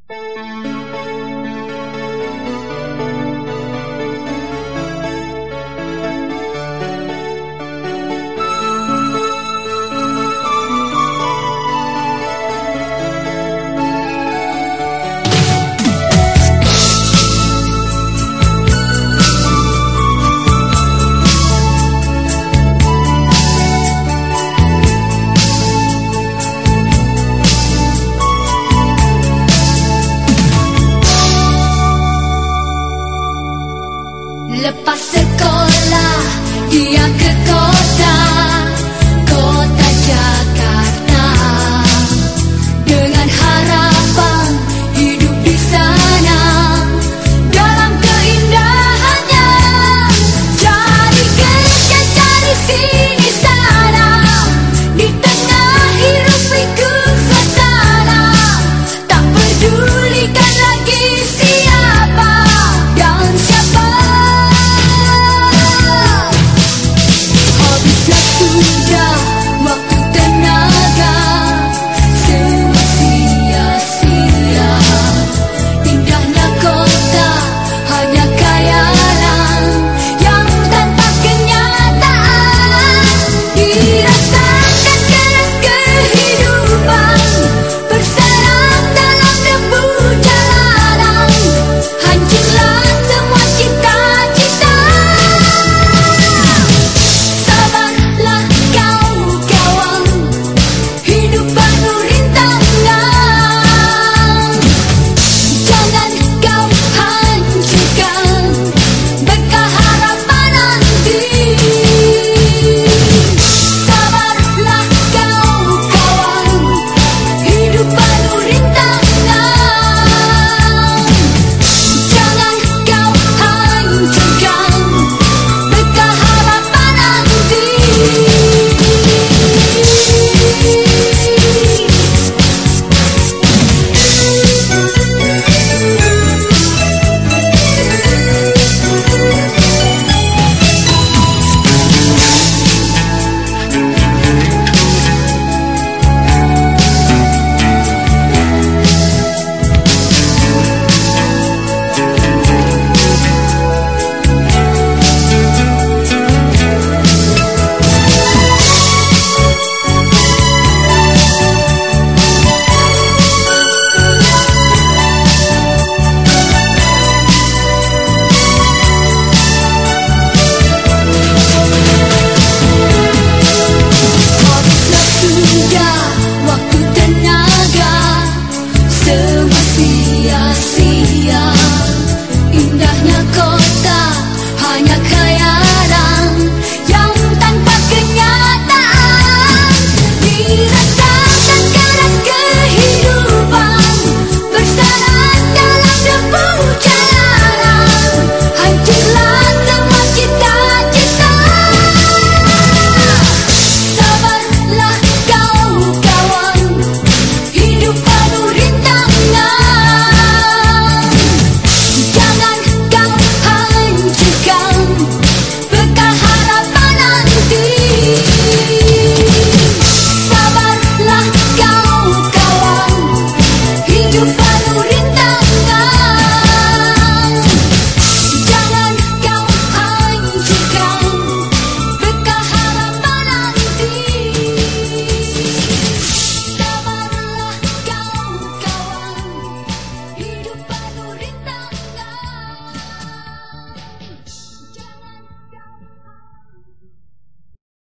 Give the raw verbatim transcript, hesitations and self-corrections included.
Lepas sekolah dia ke kota, kota Jakarta, dengan harapan hidup di sana dalam keindahannya. Cari kerja, cari sini sana, di tengah hiruk pikuk suasana. Tak pedulikan lagi siapa dan siapa. Sudah waktu tenaga semua sia-sia. Indahnya kota hanya khayalan yang tanpa kenyataan. Dirasakan keras kehidupan, berserang dalam debu jalanan. Hancurlah semua cita-cita. Sia-sia, indahnya kota hanya khayalan yang tanpa kenyataan. Dirasakan keras kehidupan, berserang dalam debu jalanan. Hancurlah semua cita-cita. Sabarlah kau kawan, hidup penuh rintangan. Sabarlah kau kawan, hidup penuh